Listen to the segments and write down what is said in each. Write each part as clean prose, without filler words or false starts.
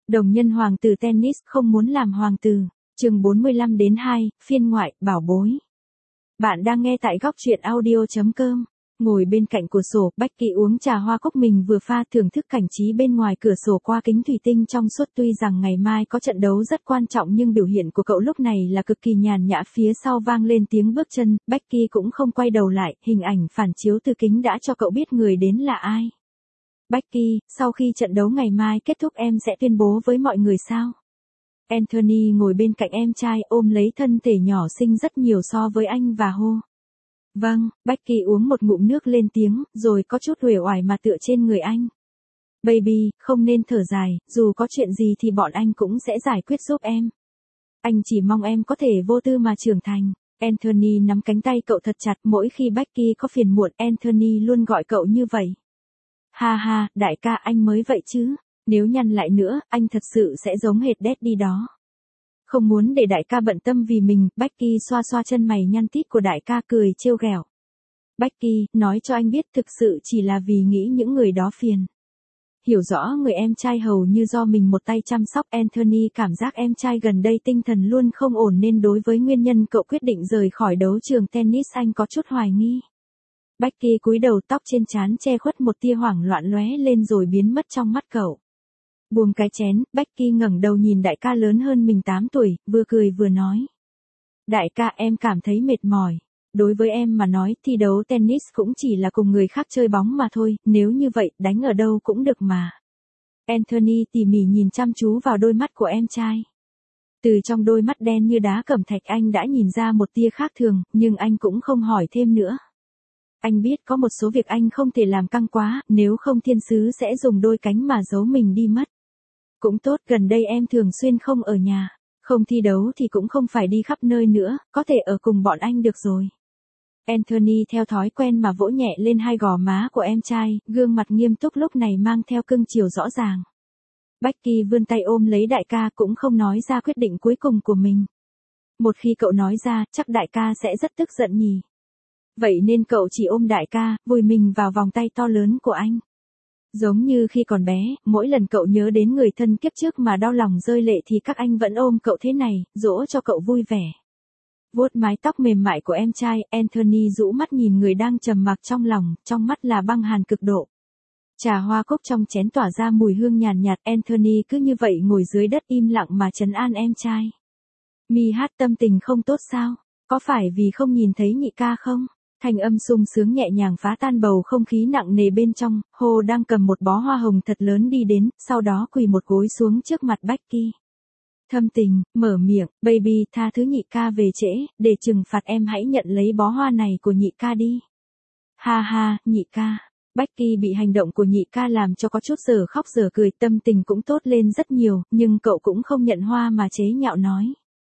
Đồng nhân hoàng tử tennis không muốn làm hoàng tử. Chương 45-2, phiên ngoại, bảo bối. Bạn đang nghe tại góc truyện audio.com. Ngồi bên cạnh cửa sổ, Becky uống trà hoa cốc mình vừa pha, thưởng thức cảnh trí bên ngoài cửa sổ qua kính thủy tinh trong suốt. Tuy rằng ngày mai có trận đấu rất quan trọng nhưng biểu hiện của cậu lúc này là cực kỳ nhàn nhã. Phía sau vang lên tiếng bước chân, Becky cũng không quay đầu lại, hình ảnh phản chiếu từ kính đã cho cậu biết người đến là ai. Becky, sau khi trận đấu ngày mai kết thúc em sẽ tuyên bố với mọi người sao? Anthony ngồi bên cạnh em trai ôm lấy thân thể nhỏ xinh rất nhiều so với anh và hô. Vâng, Becky uống một ngụm nước lên tiếng, rồi có chút uể oải mà tựa trên người anh. Baby, không nên thở dài, dù có chuyện gì thì bọn anh cũng sẽ giải quyết giúp em. Anh chỉ mong em có thể vô tư mà trưởng thành. Anthony nắm cánh tay cậu thật chặt, mỗi khi Becky có phiền muộn, Anthony luôn gọi cậu như vậy. Ha ha, đại ca anh mới vậy chứ, nếu nhăn lại nữa, anh thật sự sẽ giống hệt Daddy đó. Không muốn để đại ca bận tâm vì mình, Becky xoa xoa chân mày nhăn tít của đại ca cười trêu ghẹo. Becky, nói cho anh biết thực sự chỉ là vì nghĩ những người đó phiền. Hiểu rõ người em trai hầu như do mình một tay chăm sóc, Anthony cảm giác em trai gần đây tinh thần luôn không ổn nên đối với nguyên nhân cậu quyết định rời khỏi đấu trường tennis anh có chút hoài nghi. Becky cúi đầu, tóc trên trán che khuất một tia hoảng loạn lóe lên rồi biến mất trong mắt cậu. Buông cái chén, Becky ngẩng đầu nhìn đại ca lớn hơn mình 8 tuổi, vừa cười vừa nói. Đại ca em cảm thấy mệt mỏi. Đối với em mà nói thi đấu tennis cũng chỉ là cùng người khác chơi bóng mà thôi, nếu như vậy đánh ở đâu cũng được mà. Anthony tỉ mỉ nhìn chăm chú vào đôi mắt của em trai. Từ trong đôi mắt đen như đá cẩm thạch anh đã nhìn ra một tia khác thường, nhưng anh cũng không hỏi thêm nữa. Anh biết có một số việc anh không thể làm căng quá, nếu không thiên sứ sẽ dùng đôi cánh mà giấu mình đi mất. Cũng tốt, gần đây em thường xuyên không ở nhà, không thi đấu thì cũng không phải đi khắp nơi nữa, có thể ở cùng bọn anh được rồi. Anthony theo thói quen mà vỗ nhẹ lên hai gò má của em trai, gương mặt nghiêm túc lúc này mang theo cưng chiều rõ ràng. Becky vươn tay ôm lấy đại ca cũng không nói ra quyết định cuối cùng của mình. Một khi cậu nói ra, chắc đại ca sẽ rất tức giận nhỉ. Vậy nên cậu chỉ ôm đại ca, vùi mình vào vòng tay to lớn của anh. Giống như khi còn bé, mỗi lần cậu nhớ đến người thân kiếp trước mà đau lòng rơi lệ thì các anh vẫn ôm cậu thế này, dỗ cho cậu vui vẻ. Vuốt mái tóc mềm mại của em trai, Anthony rũ mắt nhìn người đang trầm mặc trong lòng, trong mắt là băng hàn cực độ. Trà hoa cốc trong chén tỏa ra mùi hương nhàn nhạt, Anthony cứ như vậy ngồi dưới đất im lặng mà trấn an em trai. Mi hát tâm tình không tốt sao? Có phải vì không nhìn thấy nhị ca không? Thanh âm sung sướng nhẹ nhàng phá tan bầu không khí nặng nề bên trong, Hồ đang cầm một bó hoa hồng thật lớn đi đến, sau đó quỳ một gối xuống trước mặt Becky. Thâm tình, mở miệng, baby tha thứ nhị ca về trễ, để trừng phạt em hãy nhận lấy bó hoa này của nhị ca đi. Ha ha, nhị ca. Becky bị hành động của nhị ca làm cho có chút giờ khóc giờ cười, tâm tình cũng tốt lên rất nhiều, nhưng cậu cũng không nhận hoa mà chế nhạo nói.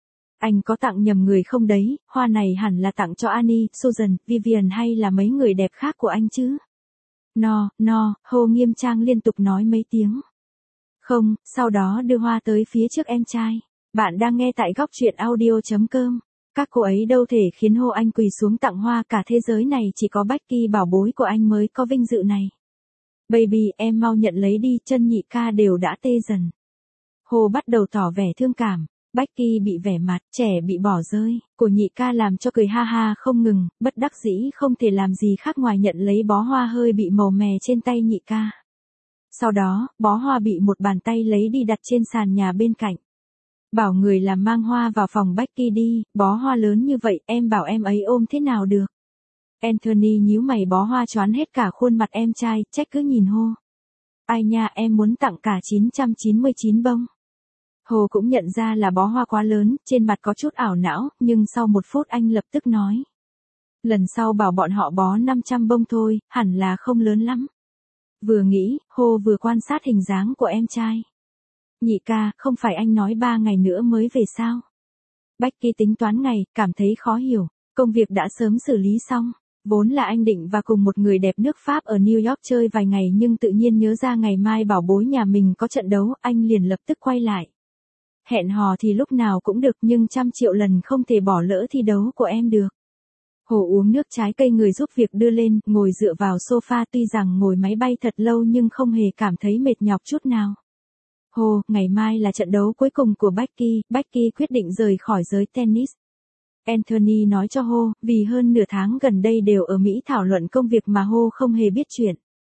Anh có tặng nhầm người không đấy, hoa này hẳn là tặng cho Annie, Susan, Vivian hay là mấy người đẹp khác của anh chứ? Hồ nghiêm trang liên tục nói mấy tiếng. Không, sau đó đưa hoa tới phía trước em trai. Bạn đang nghe tại góc truyện audio.com. Các cô ấy đâu thể khiến Hồ anh quỳ xuống tặng hoa, cả thế giới này chỉ có Becky bảo bối của anh mới có vinh dự này. Baby, em mau nhận lấy đi, chân nhị ca đều đã tê dần. Hồ bắt đầu tỏ vẻ thương cảm. Becky bị vẻ mặt trẻ bị bỏ rơi của nhị ca làm cho cười ha ha không ngừng, bất đắc dĩ không thể làm gì khác ngoài nhận lấy bó hoa hơi bị màu mè trên tay nhị ca. Sau đó, bó hoa bị một bàn tay lấy đi đặt trên sàn nhà bên cạnh. Bảo người làm mang hoa vào phòng Becky đi, bó hoa lớn như vậy em bảo em ấy ôm thế nào được. Anthony nhíu mày, bó hoa choán hết cả khuôn mặt em trai, trách cứ nhìn Hồ. Ai nha, em muốn tặng cả 999 bông. Hồ cũng nhận ra là bó hoa quá lớn, trên mặt có chút ảo não, nhưng sau một phút anh lập tức nói. Lần sau bảo bọn họ bó 500 bông thôi, hẳn là không lớn lắm. Vừa nghĩ, Hồ vừa quan sát hình dáng của em trai. Nhị ca, không phải anh nói 3 ngày nữa mới về sao? Becky tính toán ngày, cảm thấy khó hiểu, công việc đã sớm xử lý xong. Vốn là anh định và cùng một người đẹp nước Pháp ở New York chơi vài ngày nhưng tự nhiên nhớ ra ngày mai bảo bối nhà mình có trận đấu, anh liền lập tức quay lại. Hẹn hò thì lúc nào cũng được nhưng 100 triệu lần không thể bỏ lỡ thi đấu của em được. Hồ uống nước trái cây người giúp việc đưa lên, ngồi dựa vào sofa, tuy rằng ngồi máy bay thật lâu nhưng không hề cảm thấy mệt nhọc chút nào. Hồ, ngày mai là trận đấu cuối cùng của Becky, Becky quyết định rời khỏi giới tennis. Anthony nói cho Hồ, vì hơn nửa tháng gần đây đều ở Mỹ thảo luận công việc mà Hồ không hề biết chuyện.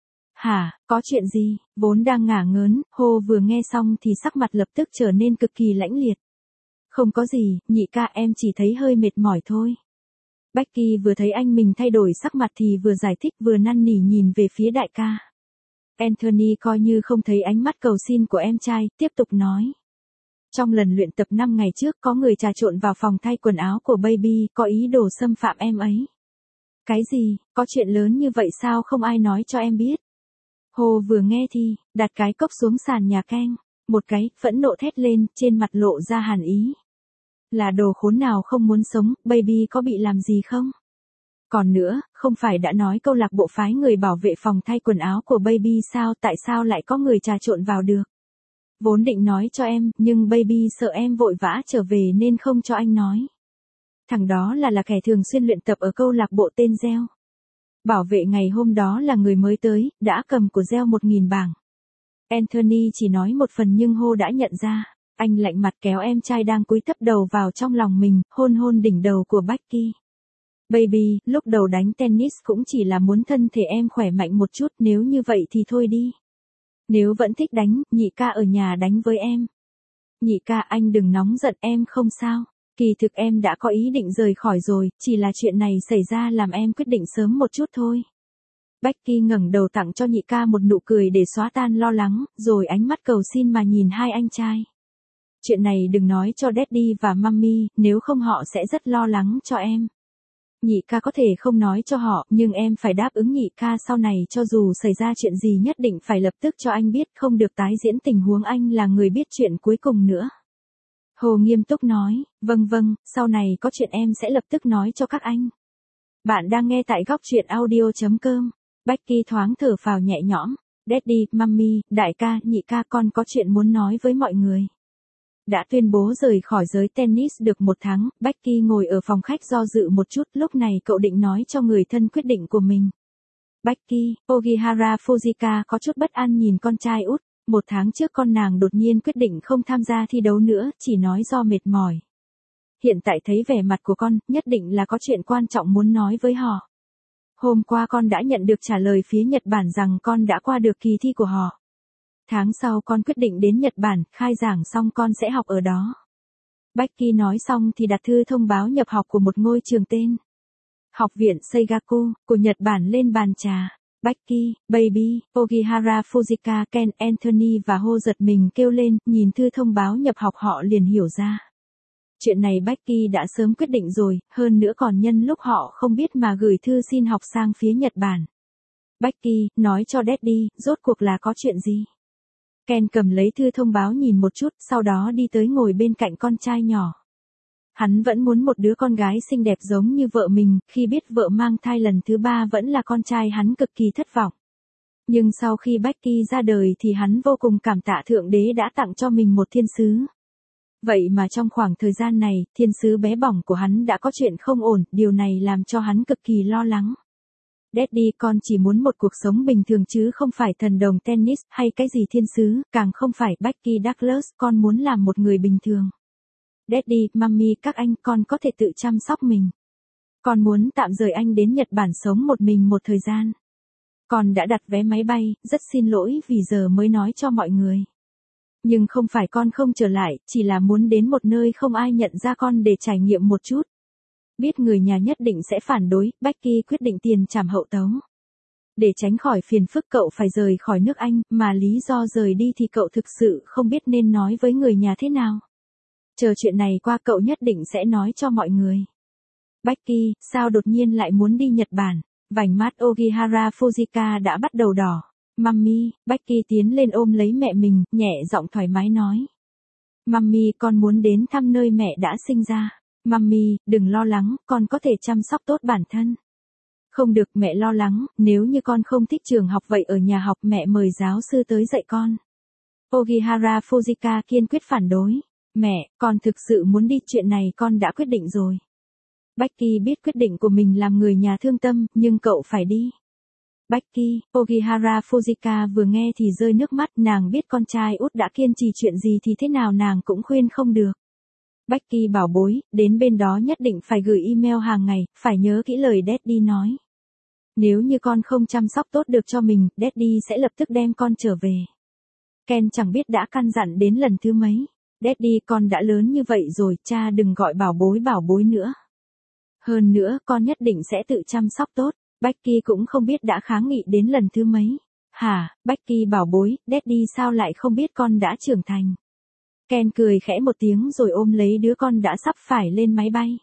Hả, có chuyện gì? Vốn đang ngả ngớn, Hồ vừa nghe xong thì sắc mặt lập tức trở nên cực kỳ lãnh liệt. Không có gì, nhị ca, em chỉ thấy hơi mệt mỏi thôi. Becky vừa thấy anh mình thay đổi sắc mặt thì vừa giải thích vừa năn nỉ nhìn về phía đại ca. Anthony coi như không thấy ánh mắt cầu xin của em trai, tiếp tục nói. Trong lần luyện tập 5 ngày trước có người trà trộn vào phòng thay quần áo của Baby, có ý đồ xâm phạm em ấy. Cái gì, có chuyện lớn như vậy sao không ai nói cho em biết? Hồ vừa nghe thì, đặt cái cốc xuống sàn nhà keng, một cái, phẫn nộ thét lên, trên mặt lộ ra hàn ý. Là đồ khốn nào không muốn sống, Baby có bị làm gì không? Còn nữa, không phải đã nói câu lạc bộ phái người bảo vệ phòng thay quần áo của Baby sao, tại sao lại có người trà trộn vào được? Vốn định nói cho em, nhưng Baby sợ em vội vã trở về nên không cho anh nói. Thằng đó là kẻ thường xuyên luyện tập ở câu lạc bộ tên Gieo. Bảo vệ ngày hôm đó là người mới tới, đã cầm của Gieo 1.000 bảng. Anthony chỉ nói một phần nhưng Hồ đã nhận ra. Anh lạnh mặt kéo em trai đang cúi thấp đầu vào trong lòng mình, hôn hôn đỉnh đầu của Becky. Baby, lúc đầu đánh tennis cũng chỉ là muốn thân thể em khỏe mạnh một chút, nếu như vậy thì thôi đi. Nếu vẫn thích đánh, nhị ca ở nhà đánh với em. Nhị ca, anh đừng nóng giận, em không sao. Kỳ thực em đã có ý định rời khỏi rồi, chỉ là chuyện này xảy ra làm em quyết định sớm một chút thôi. Becky ngẩng đầu tặng cho nhị ca một nụ cười để xóa tan lo lắng, rồi ánh mắt cầu xin mà nhìn hai anh trai. Chuyện này đừng nói cho Daddy và Mummy, nếu không họ sẽ rất lo lắng cho em. Nhị ca có thể không nói cho họ, nhưng em phải đáp ứng nhị ca sau này cho dù xảy ra chuyện gì nhất định phải lập tức cho anh biết, không được tái diễn tình huống anh là người biết chuyện cuối cùng nữa. Hồ nghiêm túc nói, vâng, sau này có chuyện em sẽ lập tức nói cho các anh. Bạn đang nghe tại góc truyện audio.com. Becky thoáng thở phào nhẹ nhõm. Daddy, Mummy, đại ca, nhị ca, con có chuyện muốn nói với mọi người. Đã tuyên bố rời khỏi giới tennis được 1 tháng, Becky ngồi ở phòng khách do dự một chút, lúc này cậu định nói cho người thân quyết định của mình. Becky, Ogihara Fujika có chút bất an nhìn con trai út, 1 tháng trước con nàng đột nhiên quyết định không tham gia thi đấu nữa, chỉ nói do mệt mỏi. Hiện tại thấy vẻ mặt của con, nhất định là có chuyện quan trọng muốn nói với họ. Hôm qua con đã nhận được trả lời phía Nhật Bản rằng con đã qua được kỳ thi của họ. Tháng sau con quyết định đến Nhật Bản, khai giảng xong con sẽ học ở đó. Becky nói xong thì đặt thư thông báo nhập học của một ngôi trường tên Học viện Seigaku của Nhật Bản lên bàn trà. Becky, Baby, Ogihara Fujika, Ken, Anthony và Ho giật mình kêu lên, nhìn thư thông báo nhập học họ liền hiểu ra. Chuyện này Becky đã sớm quyết định rồi, hơn nữa còn nhân lúc họ không biết mà gửi thư xin học sang phía Nhật Bản. Becky, nói cho Daddy, rốt cuộc là có chuyện gì? Ken cầm lấy thư thông báo nhìn một chút, sau đó đi tới ngồi bên cạnh con trai nhỏ. Hắn vẫn muốn một đứa con gái xinh đẹp giống như vợ mình, khi biết vợ mang thai lần thứ 3 vẫn là con trai hắn cực kỳ thất vọng. Nhưng sau khi Becky ra đời thì hắn vô cùng cảm tạ Thượng Đế đã tặng cho mình một thiên sứ. Vậy mà trong khoảng thời gian này, thiên sứ bé bỏng của hắn đã có chuyện không ổn, điều này làm cho hắn cực kỳ lo lắng. Daddy, con chỉ muốn một cuộc sống bình thường chứ không phải thần đồng tennis hay cái gì thiên sứ, càng không phải Becky Douglas, con muốn làm một người bình thường. Daddy, Mummy, các anh, con có thể tự chăm sóc mình. Con muốn tạm rời anh đến Nhật Bản sống một mình một thời gian. Con đã đặt vé máy bay, rất xin lỗi vì giờ mới nói cho mọi người. Nhưng không phải con không trở lại, chỉ là muốn đến một nơi không ai nhận ra con để trải nghiệm một chút. Biết người nhà nhất định sẽ phản đối, Becky quyết định tiền trảm hậu tấu. Để tránh khỏi phiền phức cậu phải rời khỏi nước Anh, mà lý do rời đi thì cậu thực sự không biết nên nói với người nhà thế nào. Chờ chuyện này qua cậu nhất định sẽ nói cho mọi người. Becky, sao đột nhiên lại muốn đi Nhật Bản? Vành mắt Ogihara Fujika đã bắt đầu đỏ. Mummy, Becky tiến lên ôm lấy mẹ mình, nhẹ giọng thoải mái nói. Mummy, con muốn đến thăm nơi mẹ đã sinh ra. Mummy, đừng lo lắng, con có thể chăm sóc tốt bản thân. Không được, mẹ lo lắng, nếu như con không thích trường học vậy ở nhà học mẹ mời giáo sư tới dạy con. Ogihara Fujika kiên quyết phản đối. Mẹ, con thực sự muốn đi, chuyện này con đã quyết định rồi. Becky biết quyết định của mình làm người nhà thương tâm, nhưng cậu phải đi. Becky, Ogihara Fujika vừa nghe thì rơi nước mắt, nàng biết con trai út đã kiên trì chuyện gì thì thế nào nàng cũng khuyên không được. Becky bảo bối, đến bên đó nhất định phải gửi email hàng ngày, phải nhớ kỹ lời Daddy nói. Nếu như con không chăm sóc tốt được cho mình, Daddy sẽ lập tức đem con trở về. Ken chẳng biết đã căn dặn đến lần thứ mấy. Daddy, con đã lớn như vậy rồi, cha đừng gọi bảo bối nữa. Hơn nữa, con nhất định sẽ tự chăm sóc tốt. Becky cũng không biết đã kháng nghị đến lần thứ mấy. Hả, Becky bảo bối, Daddy sao lại không biết con đã trưởng thành. Ken cười khẽ một tiếng rồi ôm lấy đứa con đã sắp phải lên máy bay.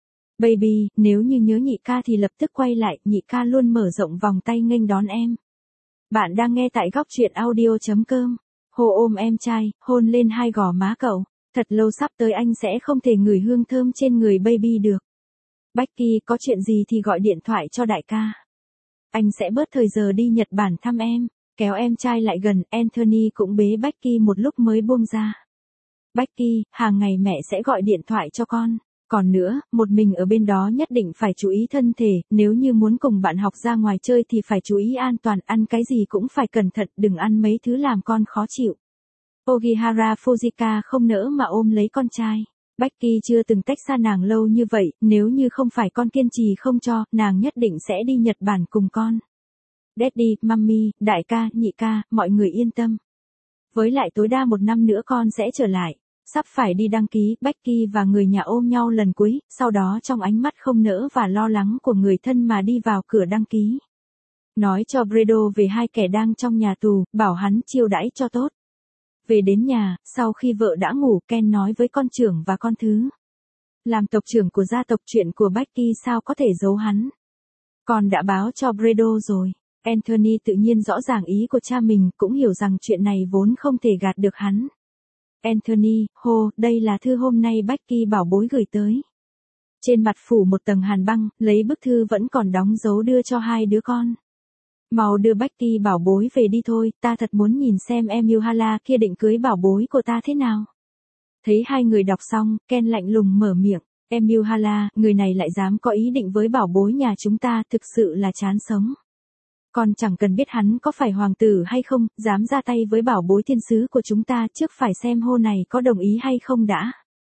Baby, nếu như nhớ nhị ca thì lập tức quay lại, nhị ca luôn mở rộng vòng tay nghênh đón em. Bạn đang nghe tại góc truyện audio.com. Hồ ôm em trai, hôn lên hai gò má cậu. Thật lâu sắp tới anh sẽ không thể ngửi hương thơm trên người baby được. Becky, có chuyện gì thì gọi điện thoại cho đại ca. Anh sẽ bớt thời giờ đi Nhật Bản thăm em. Kéo em trai lại gần, Anthony cũng bế Becky một lúc mới buông ra. Becky, hàng ngày mẹ sẽ gọi điện thoại cho con. Còn nữa, một mình ở bên đó nhất định phải chú ý thân thể, nếu như muốn cùng bạn học ra ngoài chơi thì phải chú ý an toàn, ăn cái gì cũng phải cẩn thận, đừng ăn mấy thứ làm con khó chịu. Ogihara Fujika không nỡ mà ôm lấy con trai. Becky chưa từng tách xa nàng lâu như vậy, nếu như không phải con kiên trì không cho, nàng nhất định sẽ đi Nhật Bản cùng con. Daddy, Mummy, đại ca, nhị ca, mọi người yên tâm. Với lại tối đa 1 năm nữa con sẽ trở lại. Sắp phải đi đăng ký, Becky và người nhà ôm nhau lần cuối, sau đó trong ánh mắt không nỡ và lo lắng của người thân mà đi vào cửa đăng ký. Nói cho Bredo về hai kẻ đang trong nhà tù, bảo hắn chiêu đãi cho tốt. Về đến nhà, sau khi vợ đã ngủ, Ken nói với con trưởng và con thứ. Làm tộc trưởng của gia tộc, chuyện của Becky sao có thể giấu hắn. Con đã báo cho Bredo rồi. Anthony tự nhiên rõ ràng ý của cha mình, cũng hiểu rằng chuyện này vốn không thể gạt được hắn. Anthony, đây là thư hôm nay Becky bảo bối gửi tới. Trên mặt phủ một tầng hàn băng, lấy bức thư vẫn còn đóng dấu đưa cho hai đứa con. Mau đưa Becky bảo bối về đi thôi, ta thật muốn nhìn xem em Yuhala kia định cưới bảo bối của ta thế nào. Thấy hai người đọc xong, Ken lạnh lùng mở miệng. Em Yuhala, người này lại dám có ý định với bảo bối nhà chúng ta, thực sự là chán sống. Con chẳng cần biết hắn có phải hoàng tử hay không, dám ra tay với bảo bối thiên sứ của chúng ta, trước phải xem này có đồng ý hay không đã.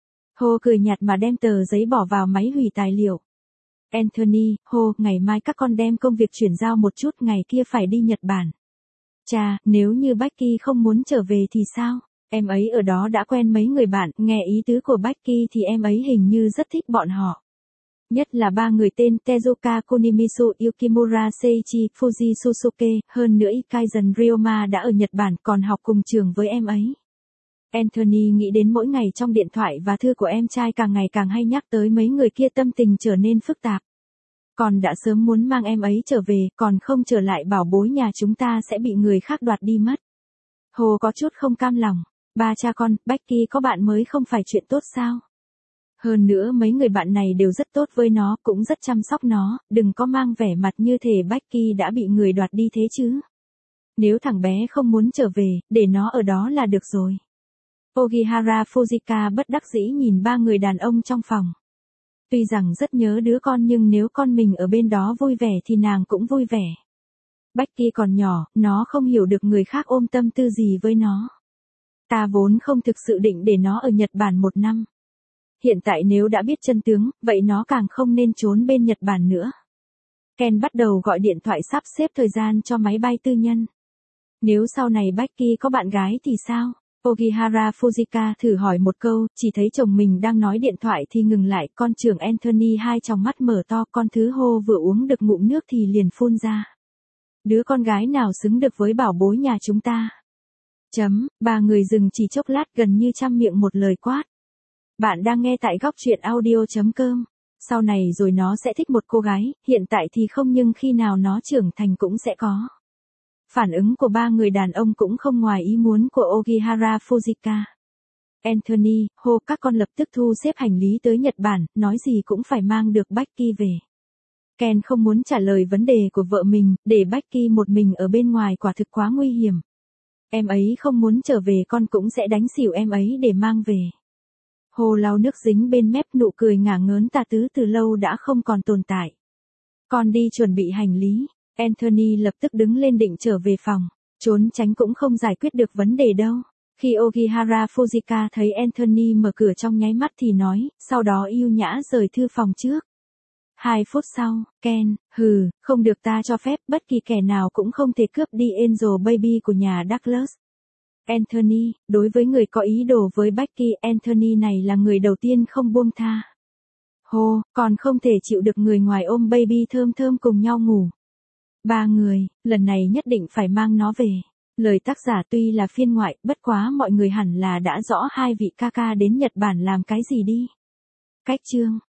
Cười nhạt mà đem tờ giấy bỏ vào máy hủy tài liệu. Anthony, ngày mai các con đem công việc chuyển giao một chút, ngày kia phải đi Nhật Bản. Cha, nếu như Becky không muốn trở về thì sao? Em ấy ở đó đã quen mấy người bạn, nghe ý tứ của Becky thì em ấy hình như rất thích bọn họ. Nhất là 3 người tên Tezuka Kunimisu, Yukimura Seiichi, Fuji Susuke, hơn nữa Ikaizen Ryoma đã ở Nhật Bản còn học cùng trường với em ấy. Anthony nghĩ đến mỗi ngày trong điện thoại và thư của em trai càng ngày càng hay nhắc tới mấy người kia, tâm tình trở nên phức tạp. Con đã sớm muốn mang em ấy trở về, còn không trở lại bảo bối nhà chúng ta sẽ bị người khác đoạt đi mất. Có chút không cam lòng. Ba cha con, Becky có bạn mới không phải chuyện tốt sao? Hơn nữa mấy người bạn này đều rất tốt với nó, cũng rất chăm sóc nó, đừng có mang vẻ mặt như thể Becky đã bị người đoạt đi thế chứ. Nếu thằng bé không muốn trở về, để nó ở đó là được rồi. Ogihara Fujika bất đắc dĩ nhìn 3 người đàn ông trong phòng. Tuy rằng rất nhớ đứa con nhưng nếu con mình ở bên đó vui vẻ thì nàng cũng vui vẻ. Becky còn nhỏ, nó không hiểu được người khác ôm tâm tư gì với nó. Ta vốn không thực sự định để nó ở Nhật Bản 1 năm. Hiện tại nếu đã biết chân tướng, vậy nó càng không nên trốn bên Nhật Bản nữa. Ken bắt đầu gọi điện thoại sắp xếp thời gian cho máy bay tư nhân. Nếu sau này Becky có bạn gái thì sao? Ogihara Fujika thử hỏi một câu, chỉ thấy chồng mình đang nói điện thoại thì ngừng lại, con trưởng Anthony hai tròng mắt mở to, con thứ vừa uống được ngụm nước thì liền phun ra. Đứa con gái nào xứng được với bảo bối nhà chúng ta? 3 người dừng chỉ chốc lát gần như trăm miệng một lời quát. Bạn đang nghe tại góc truyện audio.com. Sau này rồi nó sẽ thích một cô gái, hiện tại thì không nhưng khi nào nó trưởng thành cũng sẽ có. Phản ứng của 3 người đàn ông cũng không ngoài ý muốn của Ogihara Fujika. Anthony, các con lập tức thu xếp hành lý tới Nhật Bản, nói gì cũng phải mang được Becky về. Ken không muốn trả lời vấn đề của vợ mình, để Becky một mình ở bên ngoài quả thực quá nguy hiểm. Em ấy không muốn trở về, con cũng sẽ đánh xỉu em ấy để mang về. Lau nước dính bên mép, nụ cười ngả ngớn tà tứ từ lâu đã không còn tồn tại. Con đi chuẩn bị hành lý. Anthony lập tức đứng lên định trở về phòng. Trốn tránh cũng không giải quyết được vấn đề đâu. Khi Ogihara Fujika thấy Anthony mở cửa trong nháy mắt thì nói, sau đó yêu nhã rời thư phòng trước. 2 phút sau, Ken, không được, ta cho phép, bất kỳ kẻ nào cũng không thể cướp đi Angel Baby của nhà Douglas. Anthony, đối với người có ý đồ với Becky, Anthony này là người đầu tiên không buông tha. Còn không thể chịu được người ngoài ôm Baby thơm thơm cùng nhau ngủ. 3 người, lần này nhất định phải mang nó về. Lời tác giả tuy là phiên ngoại, bất quá mọi người hẳn là đã rõ hai vị ca ca đến Nhật Bản làm cái gì đi. Cách chương